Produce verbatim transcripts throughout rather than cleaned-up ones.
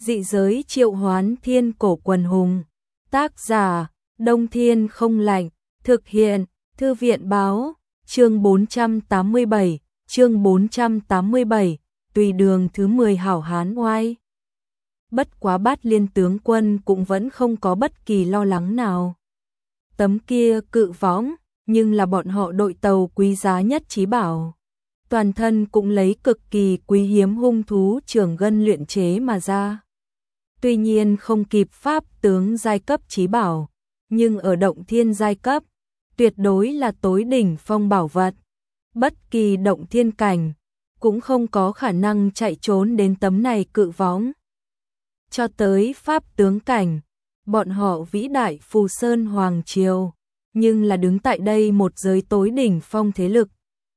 Dị giới triệu hoán thiên cổ quần hùng. Tác giả, Đông Thiên Không Lạnh. Thực hiện, Thư viện báo. Chương bốn trăm tám mươi bảy, chương bốn trăm tám mươi bảy, tùy đường thứ mười hảo hán oai. Bất quá Bát Liên tướng quân cũng vẫn không có bất kỳ lo lắng nào. Tấm kia cự võng, nhưng là bọn họ đội tàu quý giá nhất trí bảo. Toàn thân cũng lấy cực kỳ quý hiếm hung thú trường gân luyện chế mà ra. Tuy nhiên không kịp pháp tướng giai cấp trí bảo, nhưng ở động thiên giai cấp, tuyệt đối là tối đỉnh phong bảo vật. Bất kỳ động thiên cảnh, cũng không có khả năng chạy trốn đến tấm này cự võng. Cho tới pháp tướng cảnh, bọn họ vĩ đại Phù Sơn Hoàng Triều, nhưng là đứng tại đây một giới tối đỉnh phong thế lực.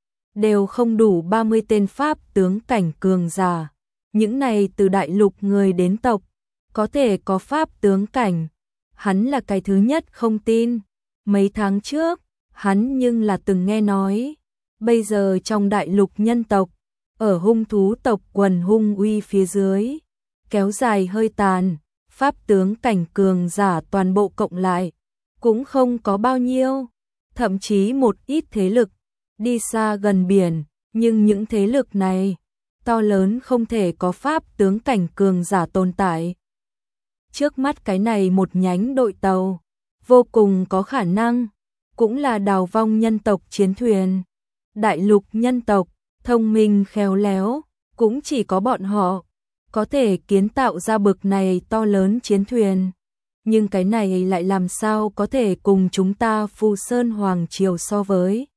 Đều không đủ ba mươi tên pháp tướng cảnh cường giả. Những này từ đại lục người đến tộc, có thể có pháp tướng cảnh. Hắn là cái thứ nhất không tin. Mấy tháng trước, hắn nhưng là từng nghe nói. Bây giờ trong đại lục nhân tộc, ở hung thú tộc quần hung uy phía dưới, kéo dài hơi tàn, pháp tướng cảnh cường giả toàn bộ cộng lại, cũng không có bao nhiêu. Thậm chí một ít thế lực, đi xa gần biển, nhưng những thế lực này, to lớn không thể có pháp tướng cảnh cường giả tồn tại. Trước mắt cái này một nhánh đội tàu, vô cùng có khả năng, cũng là đào vong nhân tộc chiến thuyền. Đại lục nhân tộc, thông minh khéo léo, cũng chỉ có bọn họ, có thể kiến tạo ra bực này to lớn chiến thuyền. Nhưng cái này lại làm sao có thể cùng chúng ta Phù Sơn Hoàng Triều so với.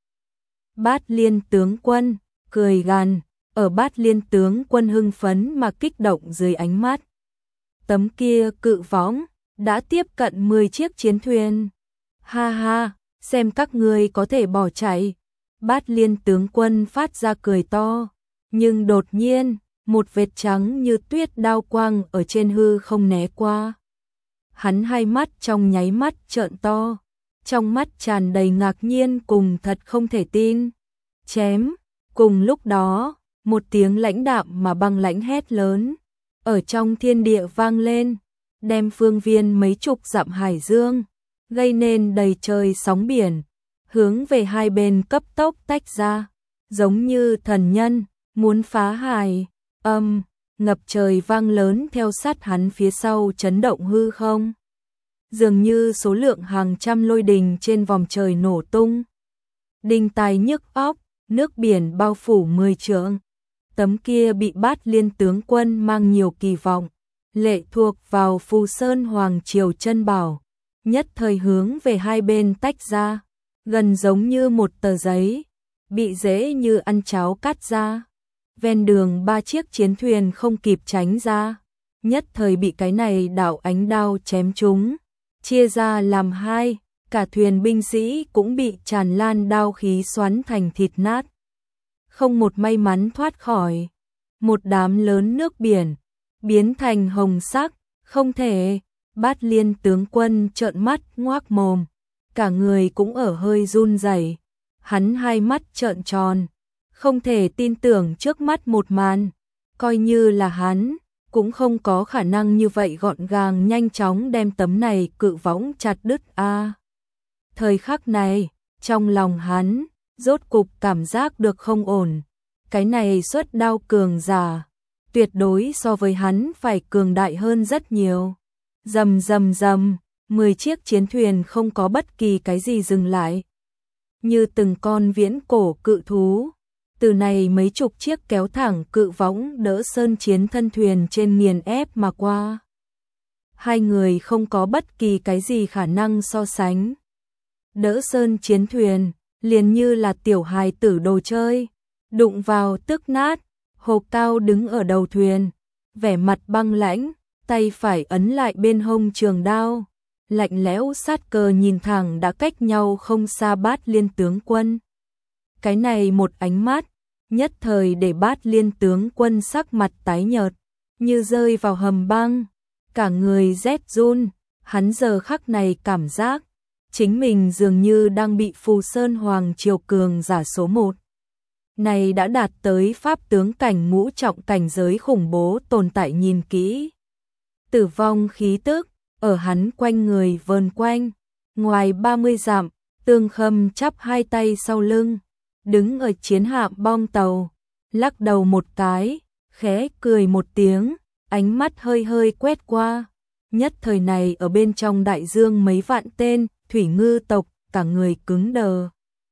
Bát Liên tướng quân, cười gằn, ở Bát Liên tướng quân hưng phấn mà kích động dưới ánh mắt. Tấm kia cự võng, đã tiếp cận mười chiếc chiến thuyền. Ha ha, xem các ngươi có thể bỏ chạy. Bát Liên tướng quân phát ra cười to, nhưng đột nhiên, một vệt trắng như tuyết đao quang ở trên hư không né qua. Hắn hai mắt trong nháy mắt trợn to, trong mắt tràn đầy ngạc nhiên cùng thật không thể tin. Chém, cùng lúc đó, một tiếng lãnh đạm mà băng lãnh hét lớn, ở trong thiên địa vang lên, đem phương viên mấy chục dặm hải dương, gây nên đầy trời sóng biển, hướng về hai bên cấp tốc tách ra, giống như thần nhân, muốn phá hải. Âm, ngập trời vang lớn theo sát hắn phía sau chấn động hư không. Dường như số lượng hàng trăm lôi đình trên vòng trời nổ tung. Đinh tai nhức óc, nước biển bao phủ mười trượng. Tấm kia bị Bát Liên tướng quân mang nhiều kỳ vọng, lệ thuộc vào Phù Sơn Hoàng Triều chân bảo, nhất thời hướng về hai bên tách ra, gần giống như một tờ giấy, bị dễ như ăn cháo cắt ra. Ven đường ba chiếc chiến thuyền không kịp tránh ra, nhất thời bị cái này đạo ánh đao chém trúng, chia ra làm hai, cả thuyền binh sĩ cũng bị tràn lan đao khí xoắn thành thịt nát. Không một may mắn thoát khỏi, một đám lớn nước biển, biến thành hồng sắc, không thể. Bát Liên tướng quân trợn mắt ngoác mồm, cả người cũng ở hơi run rẩy. Hắn hai mắt trợn tròn, không thể tin tưởng trước mắt một màn, coi như là hắn, cũng không có khả năng như vậy gọn gàng nhanh chóng đem tấm này cự võng chặt đứt a. À, thời khắc này, trong lòng hắn, rốt cục cảm giác được không ổn, cái này xuất đao cường giả, tuyệt đối so với hắn phải cường đại hơn rất nhiều. Rầm rầm rầm, mười chiếc chiến thuyền không có bất kỳ cái gì dừng lại, như từng con viễn cổ cự thú. Từ này mấy chục chiếc kéo thẳng cự võng đỡ sơn chiến thân thuyền trên nghiền ép mà qua. Hai người không có bất kỳ cái gì khả năng so sánh. Đỡ sơn chiến thuyền, liền như là tiểu hài tử đồ chơi, đụng vào tức nát. Hồ Cao đứng ở đầu thuyền, vẻ mặt băng lãnh, tay phải ấn lại bên hông trường đao, lạnh lẽo sát cơ nhìn thẳng đã cách nhau không xa Bát Liên tướng quân. Cái này một ánh mắt, nhất thời để Bát Liên tướng quân sắc mặt tái nhợt, như rơi vào hầm băng, cả người rét run. Hắn giờ khắc này cảm giác, chính mình dường như đang bị Phù Sơn Hoàng Triều cường giả số một. Này đã đạt tới pháp tướng cảnh ngũ trọng cảnh giới khủng bố tồn tại nhìn kỹ. tử vong khí tức ở hắn quanh người vờn quanh. Ngoài ba mươi dặm, Tương Khâm chắp hai tay sau lưng, đứng ở chiến hạm bong tàu, lắc đầu một cái, khẽ cười một tiếng, ánh mắt hơi hơi quét qua. Nhất thời này ở bên trong đại dương mấy vạn tên thủy ngư tộc, cả người cứng đờ.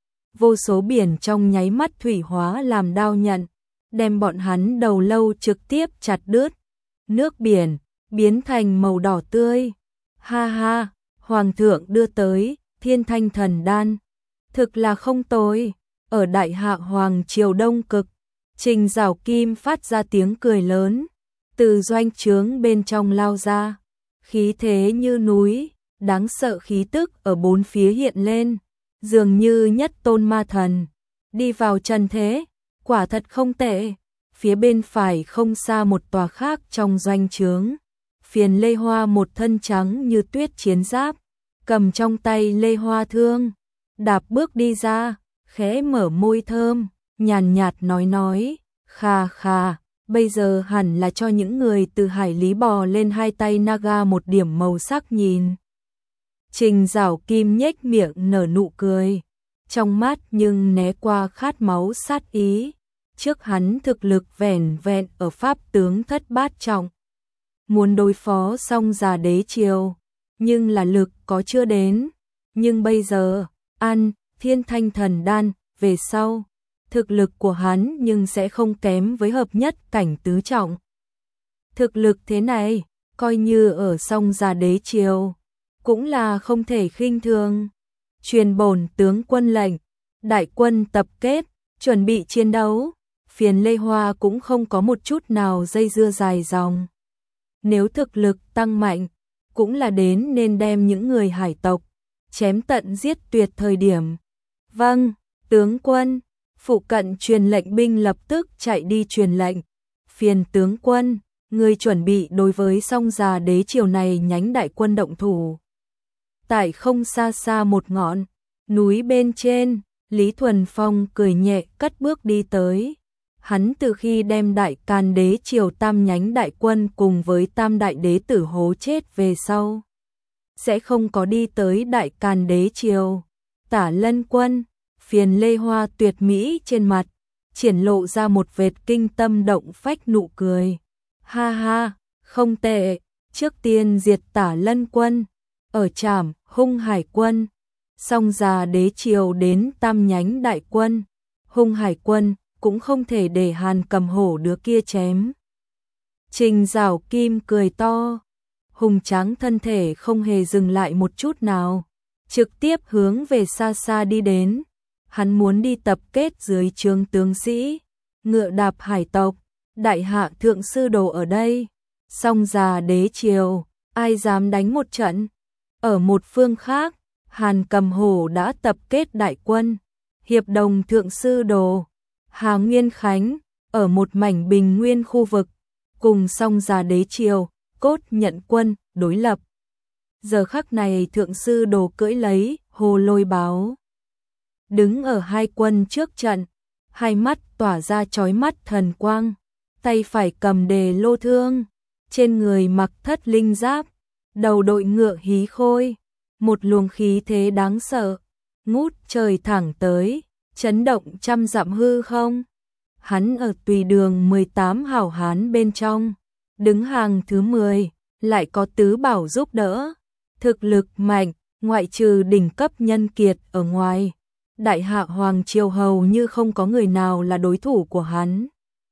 Vô số biển trong nháy mắt thủy hóa làm đao nhận, đem bọn hắn đầu lâu trực tiếp chặt đứt. Nước biển biến thành màu đỏ tươi. Ha ha, hoàng thượng đưa tới Thiên Thanh Thần Đan, thực là không tồi. Ở đại hạ hoàng triều Đông Cực, Trình Giảo Kim phát ra tiếng cười lớn, từ doanh trướng bên trong lao ra, khí thế như núi, đáng sợ khí tức ở bốn phía hiện lên, dường như nhất tôn ma thần đi vào trần thế, quả thật không tệ. Phía bên phải không xa một tòa khác trong doanh trướng, Phiền Lê Hoa một thân trắng như tuyết chiến giáp, cầm trong tay lê hoa thương, đạp bước đi ra, khẽ mở môi thơm, nhàn nhạt nói nói, khà khà, bây giờ hẳn là cho những người từ hải lý bò lên hai tay Naga một điểm màu sắc nhìn. Trình Giảo Kim nhếch miệng nở nụ cười, trong mắt nhưng né qua khát máu sát ý. Trước hắn thực lực vẻn vẹn ở pháp tướng thất bát trọng, muốn đối phó xong già đế triều, nhưng là lực có chưa đến. Nhưng bây giờ, ăn Thiên Thanh Thần Đan về sau, thực lực của hắn nhưng sẽ không kém với hợp nhất cảnh tứ trọng. Thực lực thế này, coi như ở song già đế triều, cũng là không thể khinh thường. Truyền bổn tướng quân lệnh, đại quân tập kết, chuẩn bị chiến đấu. Phiền Lê Hoa cũng không có một chút nào dây dưa dài dòng. Nếu thực lực tăng mạnh, cũng là đến nên đem những người hải tộc chém tận giết tuyệt thời điểm. Vâng, tướng quân. Phụ cận truyền lệnh binh lập tức chạy đi truyền lệnh. Phiền tướng quân, người chuẩn bị đối với song già đế triều này nhánh đại quân động thủ. Tại không xa xa một ngọn núi bên trên, Lý Thuần Phong cười nhẹ cất bước đi tới. Hắn từ khi đem đại can đế triều tam nhánh đại quân cùng với tam đại đế tử hố chết về sau, sẽ không có đi tới đại can đế triều. Tả Lân quân, Phiền Lê Hoa tuyệt mỹ trên mặt, triển lộ ra một vệt kinh tâm động phách nụ cười. Ha ha, không tệ, trước tiên diệt Tả Lân quân, ở trảm Hung Hải quân, song già đế triều đến tam nhánh đại quân, Hung Hải quân cũng không thể để Hàn Cầm Hổ đứa kia chém. Trình Giảo Kim cười to, hùng tráng thân thể không hề dừng lại một chút nào, trực tiếp hướng về xa xa đi đến. Hắn muốn đi tập kết dưới trướng tướng sĩ, ngựa đạp hải tộc, đại hạ thượng sư đồ ở đây. Song già đế triều, ai dám đánh một trận? Ở một phương khác, Hàn Cầm Hổ đã tập kết đại quân, hiệp đồng thượng sư đồ Hà Nguyên Khánh, ở một mảnh bình nguyên khu vực, cùng song già đế triều, cốt nhận quân, đối lập. Giờ khắc này thượng sư đồ cưỡi lấy, hồ lôi báo. Đứng ở hai quân trước trận, hai mắt tỏa ra chói mắt thần quang, tay phải cầm đề lô thương, trên người mặc thất linh giáp, đầu đội ngựa hí khôi, một luồng khí thế đáng sợ, ngút trời thẳng tới, chấn động trăm dặm hư không. Hắn ở tùy đường mười tám hảo hán bên trong, đứng hàng thứ mười, lại có tứ bảo giúp đỡ, thực lực mạnh, ngoại trừ đỉnh cấp nhân kiệt ở ngoài, đại hạ hoàng triều hầu như không có người nào là đối thủ của hắn.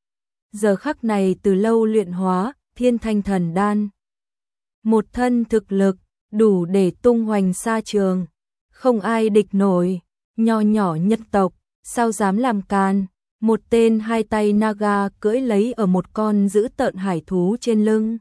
Giờ khắc này từ lâu luyện hóa Thiên Thanh Thần Đan, một thân thực lực đủ để tung hoành xa trường, không ai địch nổi. Nho nhỏ nhân tộc, sao dám làm can? Một tên hai tay Naga cưỡi lấy ở một con dữ tợn hải thú trên lưng,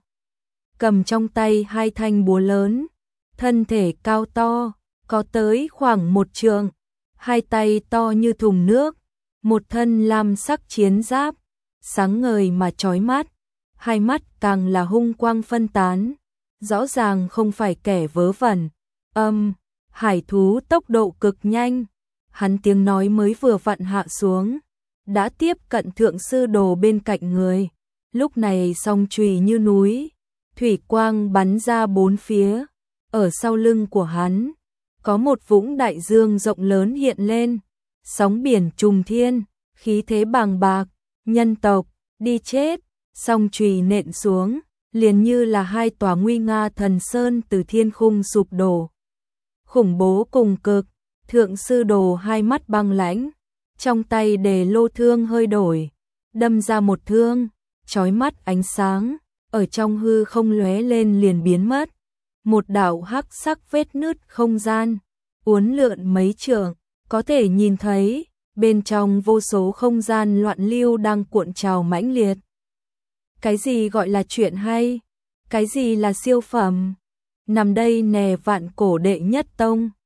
cầm trong tay hai thanh búa lớn, thân thể cao to, có tới khoảng một trượng, hai tay to như thùng nước, một thân lam sắc chiến giáp, sáng ngời mà chói mắt, hai mắt càng là hung quang phân tán, rõ ràng không phải kẻ vớ vẩn. Âm, hải thú tốc độ cực nhanh, hắn tiếng nói mới vừa vặn hạ xuống, đã tiếp cận thượng sư đồ bên cạnh người, lúc này song chùy như núi, thủy quang bắn ra bốn phía, ở sau lưng của hắn, có một vũng đại dương rộng lớn hiện lên, sóng biển trùng thiên, khí thế bàng bạc, nhân tộc, đi chết, song chùy nện xuống, liền như là hai tòa nguy nga thần sơn từ thiên khung sụp đổ. Khủng bố cùng cực, thượng sư đồ hai mắt băng lãnh, trong tay đề lô thương hơi đổi, đâm ra một thương, chói mắt ánh sáng, ở trong hư không lóe lên liền biến mất. Một đạo hắc sắc vết nứt không gian, uốn lượn mấy trượng, có thể nhìn thấy, bên trong vô số không gian loạn lưu đang cuộn trào mãnh liệt. Cái gì gọi là chuyện hay? Cái gì là siêu phẩm? Nằm đây nè vạn cổ đệ nhất tông.